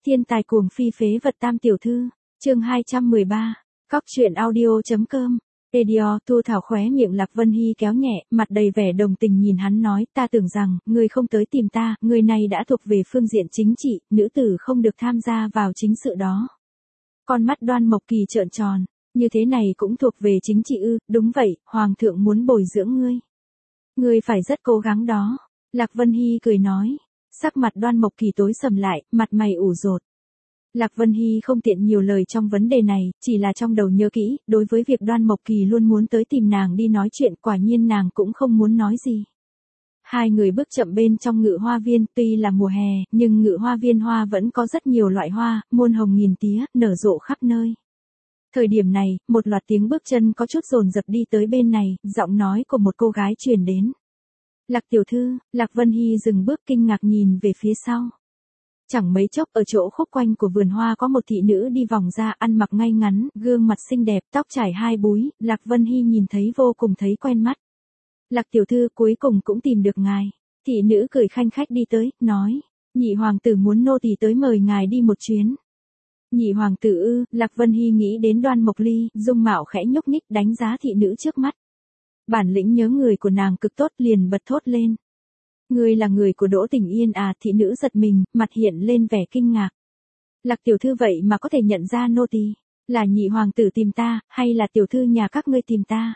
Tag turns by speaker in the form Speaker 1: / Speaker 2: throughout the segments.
Speaker 1: Thiên tài cuồng phi phế vật tam tiểu thư, chương 213, Cóc truyện audio.com, Edio Thu Thảo khóe miệng Lạc Vân Hy kéo nhẹ, mặt đầy vẻ đồng tình nhìn hắn nói, ta tưởng rằng, người không tới tìm ta, người này đã thuộc về phương diện chính trị, nữ tử không được tham gia vào chính sự đó. Con mắt Đoan Mộc Kỳ trợn tròn, như thế này cũng thuộc về chính trị ư? Đúng vậy, Hoàng thượng muốn bồi dưỡng ngươi. Ngươi phải rất cố gắng đó. Lạc Vân Hy cười nói. Sắc mặt Đoan Mộc Kỳ tối sầm lại, mặt mày ủ rột. Lạc Vân Hy không tiện nhiều lời trong vấn đề này, chỉ là trong đầu nhớ kỹ, đối với việc Đoan Mộc Kỳ luôn muốn tới tìm nàng đi nói chuyện, quả nhiên nàng cũng không muốn nói gì. Hai người bước chậm bên trong Ngự Hoa Viên, tuy là mùa hè, nhưng Ngự Hoa Viên hoa vẫn có rất nhiều loại hoa, muôn hồng nghìn tía, nở rộ khắp nơi. Thời điểm này, một loạt tiếng bước chân có chút dồn dập đi tới bên này, giọng nói của một cô gái truyền đến. Lạc tiểu thư, Lạc Vân Hy dừng bước kinh ngạc nhìn về phía sau. Chẳng mấy chốc ở chỗ khúc quanh của vườn hoa có một thị nữ đi vòng ra, ăn mặc ngay ngắn, gương mặt xinh đẹp, tóc trải hai búi, Lạc Vân Hy nhìn thấy vô cùng thấy quen mắt. Lạc tiểu thư cuối cùng cũng tìm được ngài. Thị nữ cười khanh khách đi tới, nói, nhị hoàng tử muốn nô tỳ tới mời ngài đi một chuyến. Nhị hoàng tử ư? Lạc Vân Hy nghĩ đến Đoan Mộc Ly, dung mạo khẽ nhúc nhích đánh giá thị nữ trước mắt. Bản lĩnh nhớ người của nàng cực tốt liền bật thốt lên. Ngươi là người của Đỗ Tình Yên à? Thị nữ giật mình, mặt hiện lên vẻ kinh ngạc. Lạc tiểu thư vậy mà có thể nhận ra nô tỳ, là nhị hoàng tử tìm ta, hay là tiểu thư nhà các ngươi tìm ta?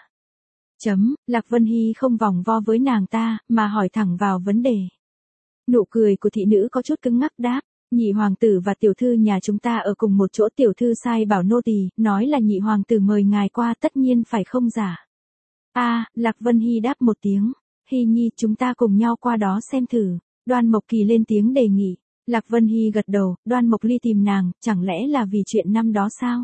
Speaker 1: Lạc Vân Hy không vòng vo với nàng ta, mà hỏi thẳng vào vấn đề. Nụ cười của thị nữ có chút cứng ngắc đáp. Nhị hoàng tử và tiểu thư nhà chúng ta ở cùng một chỗ, tiểu thư sai bảo nô tỳ, nói là nhị hoàng tử mời ngài qua, tất nhiên phải không giả. Lạc Vân Hy đáp một tiếng. Hy nhi, chúng ta cùng nhau qua đó xem thử. Đoan Mộc Kỳ lên tiếng đề nghị. Lạc Vân Hy gật đầu, Đoan Mộc Ly tìm nàng, chẳng lẽ là vì chuyện năm đó sao?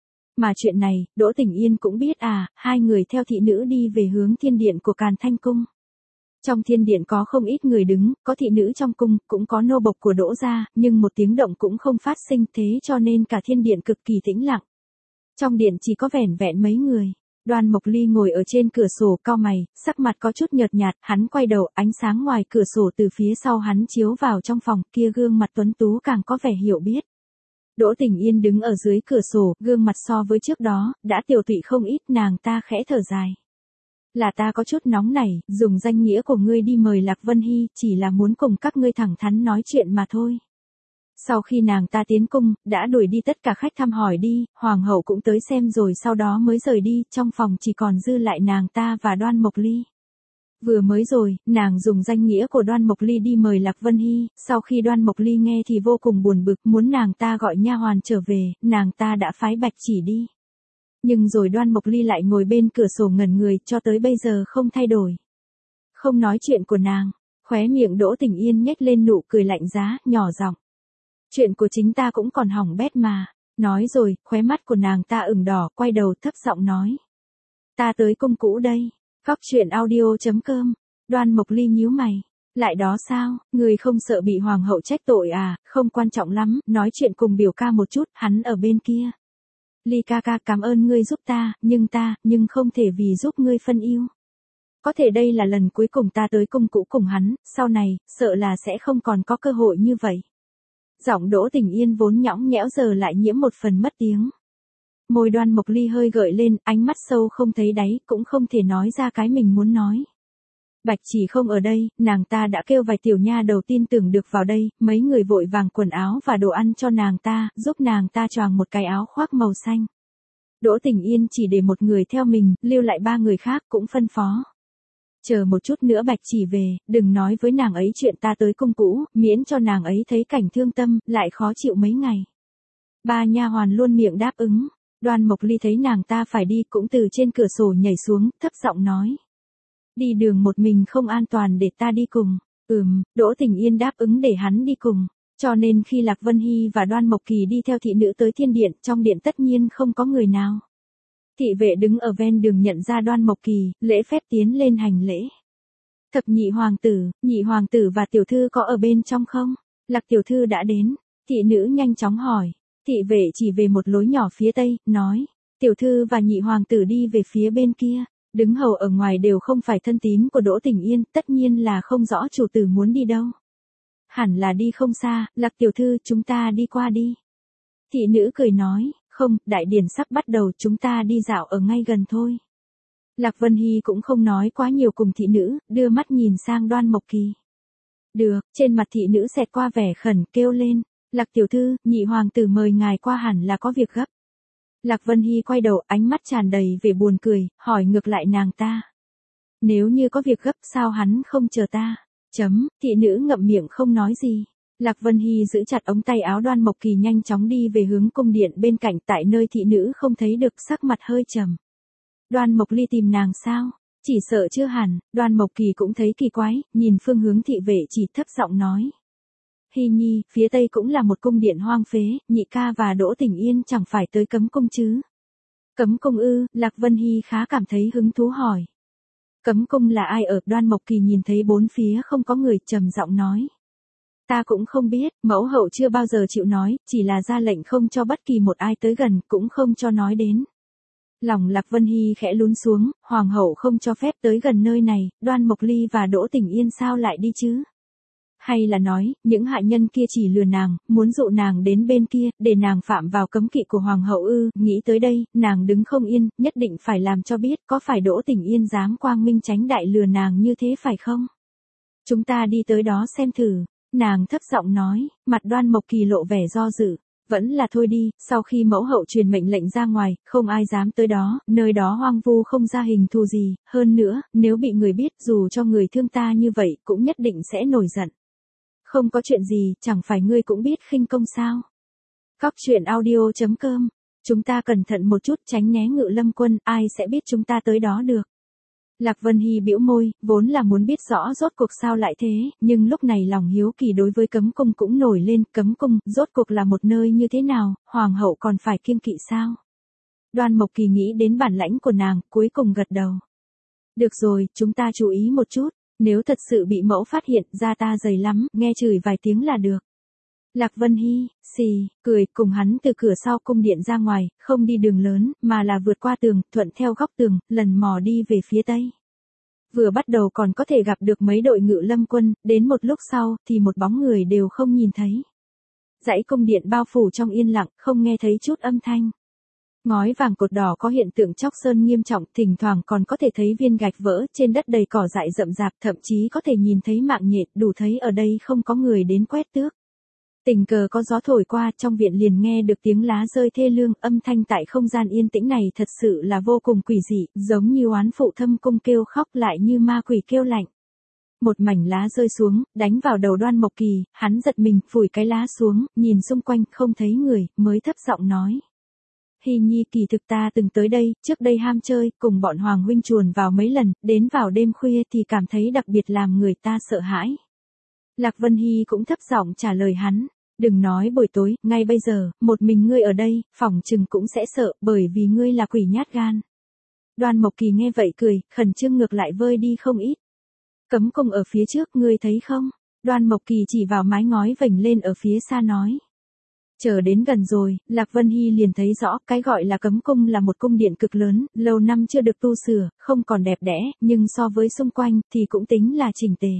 Speaker 1: Mà chuyện này, Đỗ Tình Yên cũng biết à? Hai người theo thị nữ đi về hướng thiên điện của Càn Thanh Cung. Trong thiên điện có không ít người đứng, có thị nữ trong cung, cũng có nô bộc của Đỗ gia, nhưng một tiếng động cũng không phát sinh, thế cho nên cả thiên điện cực kỳ tĩnh lặng. Trong điện chỉ có vẻn vẹn mấy người. Đoan Mộc Ly ngồi ở trên cửa sổ cau mày, sắc mặt có chút nhợt nhạt, hắn quay đầu, ánh sáng ngoài cửa sổ từ phía sau hắn chiếu vào trong phòng, kia gương mặt tuấn tú càng có vẻ hiểu biết. Đỗ Tình Yên đứng ở dưới cửa sổ, gương mặt so với trước đó, đã tiều tụy không ít, nàng ta khẽ thở dài. Là ta có chút nóng nảy, dùng danh nghĩa của ngươi đi mời Lạc Vân Hy, chỉ là muốn cùng các ngươi thẳng thắn nói chuyện mà thôi. Sau khi nàng ta tiến cung, đã đuổi đi tất cả khách thăm hỏi đi, hoàng hậu cũng tới xem rồi sau đó mới rời đi, trong phòng chỉ còn dư lại nàng ta và Đoan Mộc Ly. Vừa mới rồi, nàng dùng danh nghĩa của Đoan Mộc Ly đi mời Lạc Vân Hy, sau khi Đoan Mộc Ly nghe thì vô cùng buồn bực, muốn nàng ta gọi nha hoàn trở về, nàng ta đã phái bạch chỉ đi. Nhưng rồi Đoan Mộc Ly lại ngồi bên cửa sổ ngẩn người, cho tới bây giờ không thay đổi. Không nói chuyện của nàng, khóe miệng Đỗ Tình Yên nhếch lên nụ cười lạnh giá, nhỏ giọng. Chuyện của chính ta cũng còn hỏng bét mà. Nói rồi, khóe mắt của nàng ta ửng đỏ, quay đầu thấp giọng nói. Ta tới cung cũ đây. Cóc truyện audio.com. Đoan Mộc Ly nhíu mày. Lại đó sao, người không sợ bị hoàng hậu trách tội à? Không quan trọng lắm, nói chuyện cùng biểu ca một chút, hắn ở bên kia. Ly ca ca, cảm ơn ngươi giúp ta, nhưng không thể vì giúp ngươi phân yêu. Có thể đây là lần cuối cùng ta tới cung cũ cùng hắn, sau này, sợ là sẽ không còn có cơ hội như vậy. Giọng Đỗ Tình Yên vốn nhõng nhẽo giờ lại nhiễm một phần mất tiếng. Môi Đoan Mộc Ly hơi gợi lên, ánh mắt sâu không thấy đáy, cũng không thể nói ra cái mình muốn nói. Bạch chỉ không ở đây, nàng ta đã kêu vài tiểu nha đầu tin tưởng được vào đây, mấy người vội vàng quần áo và đồ ăn cho nàng ta, giúp nàng ta choàng một cái áo khoác màu xanh. Đỗ Tình Yên chỉ để một người theo mình, lưu lại ba người khác cũng phân phó. Chờ một chút nữa Bạch chỉ về, đừng nói với nàng ấy chuyện ta tới cung cũ, miễn cho nàng ấy thấy cảnh thương tâm, lại khó chịu mấy ngày. Ba nha hoàn luôn miệng đáp ứng. Đoan Mộc Ly thấy nàng ta phải đi cũng từ trên cửa sổ nhảy xuống, thấp giọng nói. Đi đường một mình không an toàn, để ta đi cùng. Đỗ Tình Yên đáp ứng để hắn đi cùng. Cho nên khi Lạc Vân Hy và Đoan Mộc Kỳ đi theo thị nữ tới thiên điện, trong điện tất nhiên không có người nào. Thị vệ đứng ở ven đường nhận ra Đoan Mộc Kỳ, lễ phép tiến lên hành lễ. Thập nhị hoàng tử và tiểu thư có ở bên trong không? Lạc tiểu thư đã đến. Thị nữ nhanh chóng hỏi. Thị vệ chỉ về một lối nhỏ phía tây, nói. Tiểu thư và nhị hoàng tử đi về phía bên kia. Đứng hầu ở ngoài đều không phải thân tín của Đỗ Tình Yên, tất nhiên là không rõ chủ tử muốn đi đâu. hẳn là đi không xa, Lạc tiểu thư chúng ta đi qua đi. Thị nữ cười nói, không, đại điển sắp bắt đầu, chúng ta đi dạo ở ngay gần thôi. Lạc Vân Hy cũng không nói quá nhiều cùng thị nữ, đưa mắt nhìn sang Đoan Mộc Kỳ. Được, trên mặt thị nữ xẹt qua vẻ khẩn, kêu lên, Lạc tiểu thư, nhị hoàng tử mời ngài qua hẳn là có việc gấp. Lạc Vân Hy quay đầu, ánh mắt tràn đầy vẻ buồn cười, hỏi ngược lại nàng ta. Nếu như có việc gấp sao hắn không chờ ta? Thị nữ ngậm miệng không nói gì. Lạc Vân Hy giữ chặt ống tay áo Đoan Mộc Kỳ nhanh chóng đi về hướng cung điện bên cạnh, tại nơi thị nữ không thấy được, sắc mặt hơi trầm. Đoan Mộc Ly tìm nàng sao? Chỉ sợ chưa hẳn. Đoan Mộc Kỳ cũng thấy kỳ quái, nhìn phương hướng thị vệ chỉ thấp giọng nói. Hy nhi, phía tây cũng là một cung điện hoang phế, nhị ca và Đỗ Tỉnh Yên chẳng phải tới cấm cung chứ? Cấm cung ư? Lạc Vân Hy khá cảm thấy hứng thú hỏi. Cấm cung là ai ở? Đoan Mộc Kỳ nhìn thấy bốn phía không có người, trầm giọng nói. Ta cũng không biết, mẫu hậu chưa bao giờ chịu nói, chỉ là ra lệnh không cho bất kỳ một ai tới gần, cũng không cho nói đến. Lòng Lạc Vân Hy khẽ lún xuống, hoàng hậu không cho phép tới gần nơi này, Đoan Mộc Ly và Đỗ Tỉnh Yên sao lại đi chứ? Hay là nói, những hạ nhân kia chỉ lừa nàng, muốn dụ nàng đến bên kia, để nàng phạm vào cấm kỵ của hoàng hậu ư? Nghĩ tới đây, nàng đứng không yên, nhất định phải làm cho biết, có phải Đỗ Tỉnh Yên dám quang minh chánh đại lừa nàng như thế phải không? Chúng ta đi tới đó xem thử. Nàng thấp giọng nói, mặt Đoan Mộc Kỳ lộ vẻ do dự. Vẫn là thôi đi, sau khi mẫu hậu truyền mệnh lệnh ra ngoài, không ai dám tới đó, nơi đó hoang vu không ra hình thù gì, hơn nữa, nếu bị người biết dù cho người thương ta như vậy, cũng nhất định sẽ nổi giận. Không có chuyện gì, chẳng phải ngươi cũng biết khinh công sao? Cóc truyện audio.com. Chúng ta cẩn thận một chút, tránh né Ngự Lâm quân, ai sẽ biết chúng ta tới đó được. Lạc Vân Hy bĩu môi, vốn là muốn biết rõ rốt cuộc sao lại thế, nhưng lúc này lòng hiếu kỳ đối với cấm cung cũng nổi lên, cấm cung, rốt cuộc là một nơi như thế nào, hoàng hậu còn phải kiêng kỵ sao? Đoan Mộc Kỳ nghĩ đến bản lãnh của nàng, cuối cùng gật đầu. Được rồi, chúng ta chú ý một chút, nếu thật sự bị mẫu phát hiện ra ta dày lắm, nghe chửi vài tiếng là được. Lạc Vân Hy, xì, cười, cùng hắn từ cửa sau cung điện ra ngoài, không đi đường lớn, mà là vượt qua tường, thuận theo góc tường, lần mò đi về phía tây. Vừa bắt đầu còn có thể gặp được mấy đội Ngự Lâm quân, đến một lúc sau, thì một bóng người đều không nhìn thấy. Dãy cung điện bao phủ trong yên lặng, không nghe thấy chút âm thanh. Ngói vàng cột đỏ có hiện tượng chóc sơn nghiêm trọng, thỉnh thoảng còn có thể thấy viên gạch vỡ, trên đất đầy cỏ dại rậm rạp, thậm chí có thể nhìn thấy mạng nhện, đủ thấy ở đây không có người đến quét tước. Tình cờ có gió thổi qua, trong viện liền nghe được tiếng lá rơi thê lương, âm thanh tại không gian yên tĩnh này thật sự là vô cùng quỷ dị, giống như oán phụ thâm cung kêu khóc lại như ma quỷ kêu lạnh. Một mảnh lá rơi xuống, đánh vào đầu Đoan Mộc Kỳ, hắn giật mình, phủi cái lá xuống, nhìn xung quanh, không thấy người, mới thấp giọng nói. Hy nhi, kỳ thực ta từng tới đây, trước đây ham chơi, cùng bọn hoàng huynh chuồn vào mấy lần, đến vào đêm khuya thì cảm thấy đặc biệt làm người ta sợ hãi. Lạc Vân Hy cũng thấp giọng trả lời hắn, đừng nói buổi tối, ngay bây giờ, một mình ngươi ở đây, phỏng chừng cũng sẽ sợ, bởi vì ngươi là quỷ nhát gan. Đoan Mộc Kỳ nghe vậy cười, khẩn trương ngược lại vơi đi không ít. Cấm cung ở phía trước, ngươi thấy không? Đoan Mộc Kỳ chỉ vào mái ngói vểnh lên ở phía xa nói. Chờ đến gần rồi, Lạc Vân Hy liền thấy rõ, cái gọi là cấm cung là một cung điện cực lớn, lâu năm chưa được tu sửa, không còn đẹp đẽ, nhưng so với xung quanh, thì cũng tính là chỉnh tề.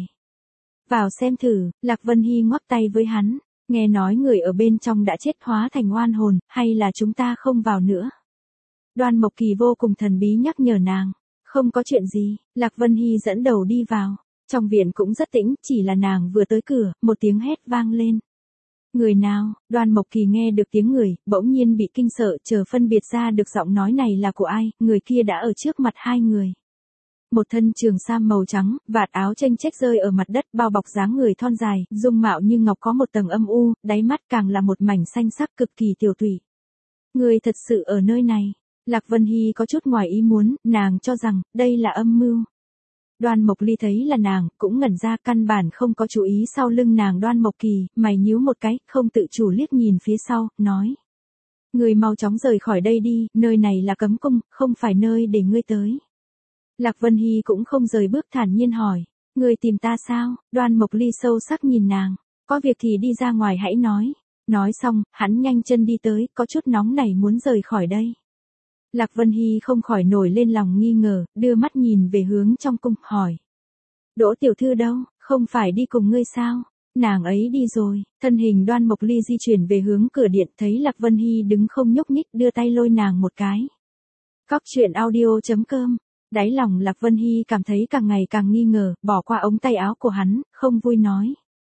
Speaker 1: Vào xem thử, Lạc Vân Hy ngoắc tay với hắn, nghe nói người ở bên trong đã chết hóa thành oan hồn, hay là chúng ta không vào nữa? Đoan Mộc Kỳ vô cùng thần bí nhắc nhở nàng, không có chuyện gì, Lạc Vân Hy dẫn đầu đi vào, trong viện cũng rất tĩnh, chỉ là nàng vừa tới cửa, một tiếng hét vang lên. Người nào? Đoan Mộc Kỳ nghe được tiếng người, bỗng nhiên bị kinh sợ, chờ phân biệt ra được giọng nói này là của ai, người kia đã ở trước mặt hai người. Một thân trường sam màu trắng, vạt áo chênh chếch rơi ở mặt đất, bao bọc dáng người thon dài, dung mạo như ngọc có một tầng âm u, đáy mắt càng là một mảnh xanh sắc cực kỳ tiểu thủy. Người thật sự ở nơi này. Lạc Vân Hy có chút ngoài ý muốn, nàng cho rằng, đây là âm mưu. Đoan Mộc Ly thấy là nàng, cũng ngẩn ra, căn bản không có chú ý sau lưng nàng. Đoan Mộc Kỳ, mày nhíu một cái, không tự chủ liếc nhìn phía sau, nói. Người mau chóng rời khỏi đây đi, nơi này là cấm cung, không phải nơi để ngươi tới. Lạc Vân Hy cũng không rời bước, thản nhiên hỏi. Người tìm ta sao? Đoan Mộc Ly sâu sắc nhìn nàng. Có việc thì đi ra ngoài hãy nói. Nói xong, hắn nhanh chân đi tới, có chút nóng nảy muốn rời khỏi đây. Lạc Vân Hy không khỏi nổi lên lòng nghi ngờ, đưa mắt nhìn về hướng trong cung, hỏi. Đỗ tiểu thư đâu, không phải đi cùng ngươi sao? Nàng ấy đi rồi, thân hình Đoan Mộc Ly di chuyển về hướng cửa điện, thấy Lạc Vân Hy đứng không nhúc nhích, đưa tay lôi nàng một cái. Cóc truyện audio.com. Đáy lòng Lạc Vân Hy cảm thấy càng ngày càng nghi ngờ, bỏ qua ống tay áo của hắn, không vui nói.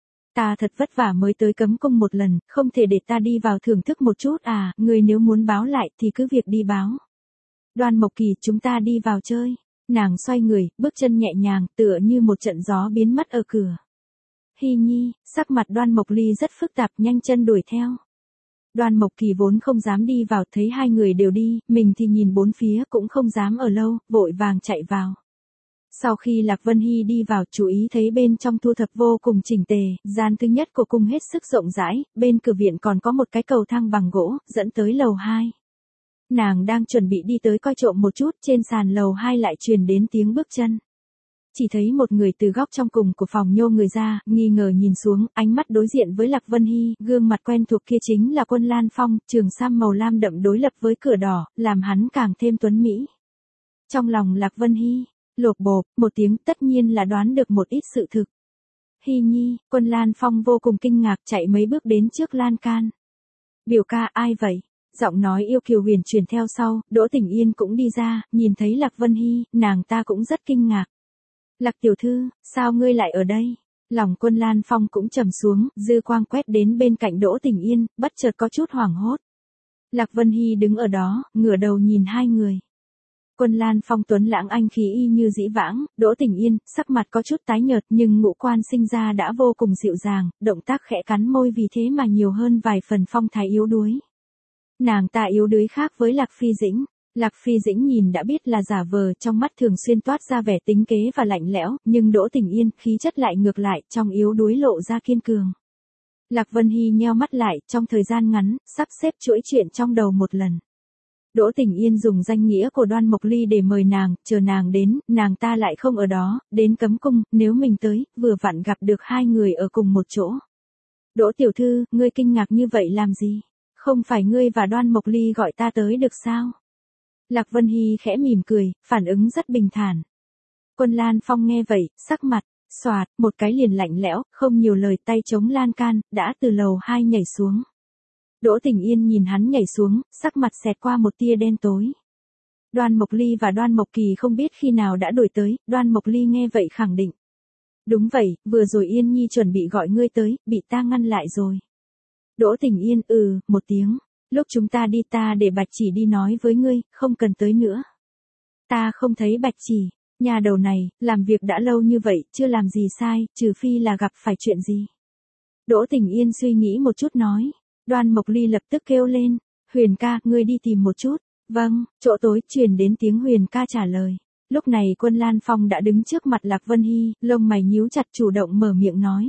Speaker 1: Ta thật vất vả mới tới cấm cung một lần, không thể để ta đi vào thưởng thức một chút à, người nếu muốn báo lại thì cứ việc đi báo. Đoan Mộc Kỳ, chúng ta đi vào chơi. Nàng xoay người, bước chân nhẹ nhàng, tựa như một trận gió biến mất ở cửa. Hy Nhi, sắc mặt Đoan Mộc Ly rất phức tạp, nhanh chân đuổi theo. Đoan Mộc Kỳ vốn không dám đi vào, thấy hai người đều đi, mình thì nhìn bốn phía cũng không dám ở lâu, vội vàng chạy vào. Sau khi Lạc Vân Hy đi vào, chú ý thấy bên trong thu thập vô cùng chỉnh tề, gian thứ nhất của cung hết sức rộng rãi, bên cửa viện còn có một cái cầu thang bằng gỗ, dẫn tới lầu 2. Nàng đang chuẩn bị đi tới coi trộm một chút, trên sàn lầu 2 lại truyền đến tiếng bước chân. Chỉ thấy một người từ góc trong cùng của phòng nhô người ra, nghi ngờ nhìn xuống, ánh mắt đối diện với Lạc Vân Hy, gương mặt quen thuộc kia chính là Quân Lan Phong, trường sam màu lam đậm đối lập với cửa đỏ, làm hắn càng thêm tuấn mỹ. Trong lòng Lạc Vân Hy, lột bộp, một tiếng, tất nhiên là đoán được một ít sự thực. Hy Nhi, Quân Lan Phong vô cùng kinh ngạc, chạy mấy bước đến trước lan can. Biểu ca, ai vậy? Giọng nói yêu kiều huyền truyền theo sau, Đỗ Tỉnh Yên cũng đi ra, nhìn thấy Lạc Vân Hy, nàng ta cũng rất kinh ngạc. Lạc tiểu thư, sao ngươi lại ở đây? Lòng Quân Lan Phong cũng trầm xuống, dư quang quét đến bên cạnh Đỗ Tỉnh Yên, bất chợt có chút hoảng hốt. Lạc Vân Hy đứng ở đó, ngửa đầu nhìn hai người. Quân Lan Phong tuấn lãng anh khí y như dĩ vãng, Đỗ Tỉnh Yên, sắc mặt có chút tái nhợt nhưng ngũ quan sinh ra đã vô cùng dịu dàng, động tác khẽ cắn môi vì thế mà nhiều hơn vài phần phong thái yếu đuối. Nàng ta yếu đuối khác với Lạc Phi Dĩnh. Lạc Phi Dĩnh nhìn đã biết là giả vờ, trong mắt thường xuyên toát ra vẻ tính kế và lạnh lẽo, nhưng Đỗ Tỉnh Yên, khí chất lại ngược lại, trong yếu đuối lộ ra kiên cường. Lạc Vân Hy nheo mắt lại, trong thời gian ngắn, sắp xếp chuỗi chuyện trong đầu một lần. Đỗ Tỉnh Yên dùng danh nghĩa của Đoan Mộc Ly để mời nàng, chờ nàng đến, nàng ta lại không ở đó, đến cấm cung, nếu mình tới, vừa vặn gặp được hai người ở cùng một chỗ. Đỗ tiểu thư, ngươi kinh ngạc như vậy làm gì? Không phải ngươi và Đoan Mộc Ly gọi ta tới được sao? Lạc Vân Hy khẽ mỉm cười, phản ứng rất bình thản. Quân Lan Phong nghe vậy, sắc mặt, xoạt, một cái liền lạnh lẽo, không nhiều lời, tay chống lan can, đã từ lầu 2 nhảy xuống. Đỗ Tỉnh Yên nhìn hắn nhảy xuống, sắc mặt xẹt qua một tia đen tối. Đoan Mộc Ly và Đoan Mộc Kỳ không biết khi nào đã đuổi tới, Đoan Mộc Ly nghe vậy khẳng định. Đúng vậy, vừa rồi Yên Nhi chuẩn bị gọi ngươi tới, bị ta ngăn lại rồi. Đỗ Tỉnh Yên, một tiếng. Lúc chúng ta đi ta để Bạch Chỉ đi nói với ngươi, không cần tới nữa. Ta không thấy Bạch Chỉ, nhà đầu này, làm việc đã lâu như vậy, chưa làm gì sai, trừ phi là gặp phải chuyện gì. Đỗ Tỉnh Yên suy nghĩ một chút nói. Đoan Mộc Ly lập tức kêu lên, Huyền ca, ngươi đi tìm một chút. Vâng, chỗ tối truyền đến tiếng Huyền ca trả lời. Lúc này Quân Lan Phong đã đứng trước mặt Lạc Vân Hy, lông mày nhíu chặt, chủ động mở miệng nói.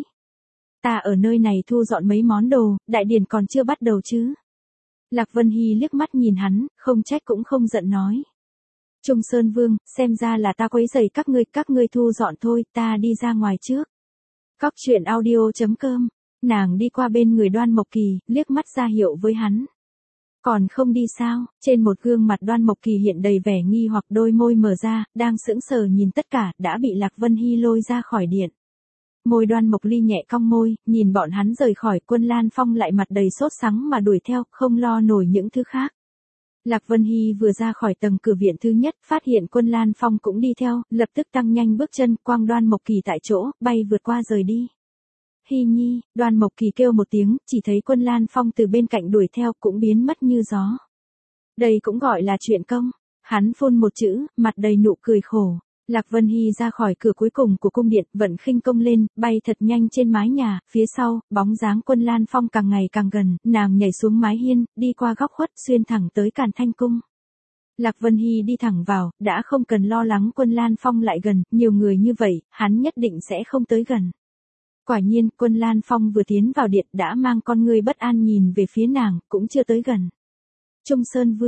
Speaker 1: Ta ở nơi này thu dọn mấy món đồ, đại điển còn chưa bắt đầu chứ. Lạc Vân Hy liếc mắt nhìn hắn, không trách cũng không giận nói. Trung Sơn Vương, xem ra là ta quấy rầy các ngươi thu dọn thôi, ta đi ra ngoài trước. Cóc truyện audio.com. Nàng đi qua bên người Đoan Mộc Kỳ, liếc mắt ra hiệu với hắn. Còn không đi sao? Trên một gương mặt Đoan Mộc Kỳ hiện đầy vẻ nghi hoặc, đôi môi mở ra, đang sững sờ nhìn tất cả, đã bị Lạc Vân Hy lôi ra khỏi điện. Môi Đoan Mộc Ly nhẹ cong môi, nhìn bọn hắn rời khỏi, Quân Lan Phong lại mặt đầy sốt sắng mà đuổi theo, không lo nổi những thứ khác. Lạc Vân Hy vừa ra khỏi tầng cửa viện thứ nhất, phát hiện Quân Lan Phong cũng đi theo, lập tức tăng nhanh bước chân, quang Đoan Mộc Kỳ tại chỗ, bay vượt qua rời đi. Hy Nhi, Đoan Mộc Kỳ kêu một tiếng, chỉ thấy Quân Lan Phong từ bên cạnh đuổi theo, cũng biến mất như gió. Đây cũng gọi là chuyện công. Hắn phun một chữ, mặt đầy nụ cười khổ. Lạc Vân Hy ra khỏi cửa cuối cùng của cung điện, vận khinh công lên, bay thật nhanh trên mái nhà, phía sau, bóng dáng Quân Lan Phong càng ngày càng gần, nàng nhảy xuống mái hiên, đi qua góc khuất, xuyên thẳng tới Càn Thanh Cung. Lạc Vân Hy đi thẳng vào, đã không cần lo lắng Quân Lan Phong lại gần, nhiều người như vậy, hắn nhất định sẽ không tới gần. Quả nhiên, Quân Lan Phong vừa tiến vào điện đã mang con người bất an nhìn về phía nàng, cũng chưa tới gần. Trung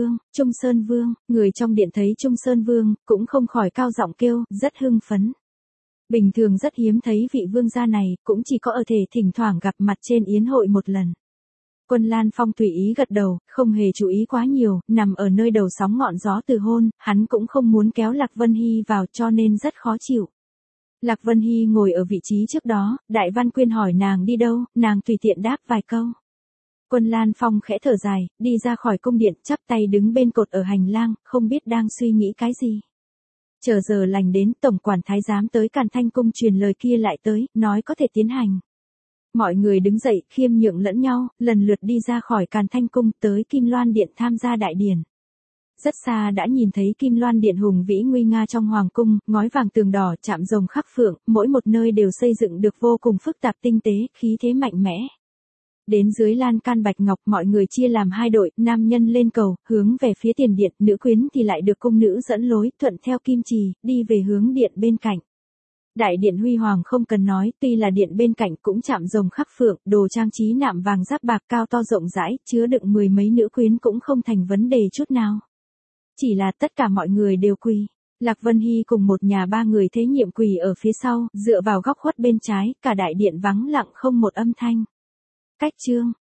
Speaker 1: Sơn Vương, người trong điện thấy Trung Sơn Vương, cũng không khỏi cao giọng kêu, rất hưng phấn. Bình thường rất hiếm thấy vị vương gia này, cũng chỉ có ở thể thỉnh thoảng gặp mặt trên yến hội một lần. Quân Lan Phong tùy ý gật đầu, không hề chú ý quá nhiều, nằm ở nơi đầu sóng ngọn gió từ hôn, hắn cũng không muốn kéo Lạc Vân Hy vào cho nên rất khó chịu. Lạc Vân Hy ngồi ở vị trí trước đó, Đại Văn Quyên hỏi nàng đi đâu, nàng tùy tiện đáp vài câu. Quân Lan Phong khẽ thở dài, đi ra khỏi cung điện, chắp tay đứng bên cột ở hành lang, không biết đang suy nghĩ cái gì. Chờ giờ lành đến, tổng quản thái giám tới Càn Thanh cung truyền lời kia lại tới, nói có thể tiến hành. Mọi người đứng dậy, khiêm nhượng lẫn nhau, lần lượt đi ra khỏi Càn Thanh cung, tới Kim Loan điện tham gia đại điển. Rất xa đã nhìn thấy Kim Loan điện hùng vĩ nguy nga trong hoàng cung, ngói vàng tường đỏ, chạm rồng khắc phượng, mỗi một nơi đều xây dựng được vô cùng phức tạp tinh tế, khí thế mạnh mẽ. Đến dưới lan can bạch ngọc, mọi người chia làm hai đội, nam nhân lên cầu, hướng về phía tiền điện, nữ quyến thì lại được cung nữ dẫn lối, thuận theo kim trì, đi về hướng điện bên cạnh. Đại điện huy hoàng không cần nói, tuy là điện bên cạnh cũng chạm rồng khắc phượng, đồ trang trí nạm vàng giáp bạc cao to rộng rãi, chứa đựng mười mấy nữ quyến cũng không thành vấn đề chút nào. Chỉ là tất cả mọi người đều quỳ. Lạc Vân Hy cùng một nhà ba người thế nhiệm quỳ ở phía sau, dựa vào góc khuất bên trái, cả đại điện vắng lặng không một âm thanh. Cách chương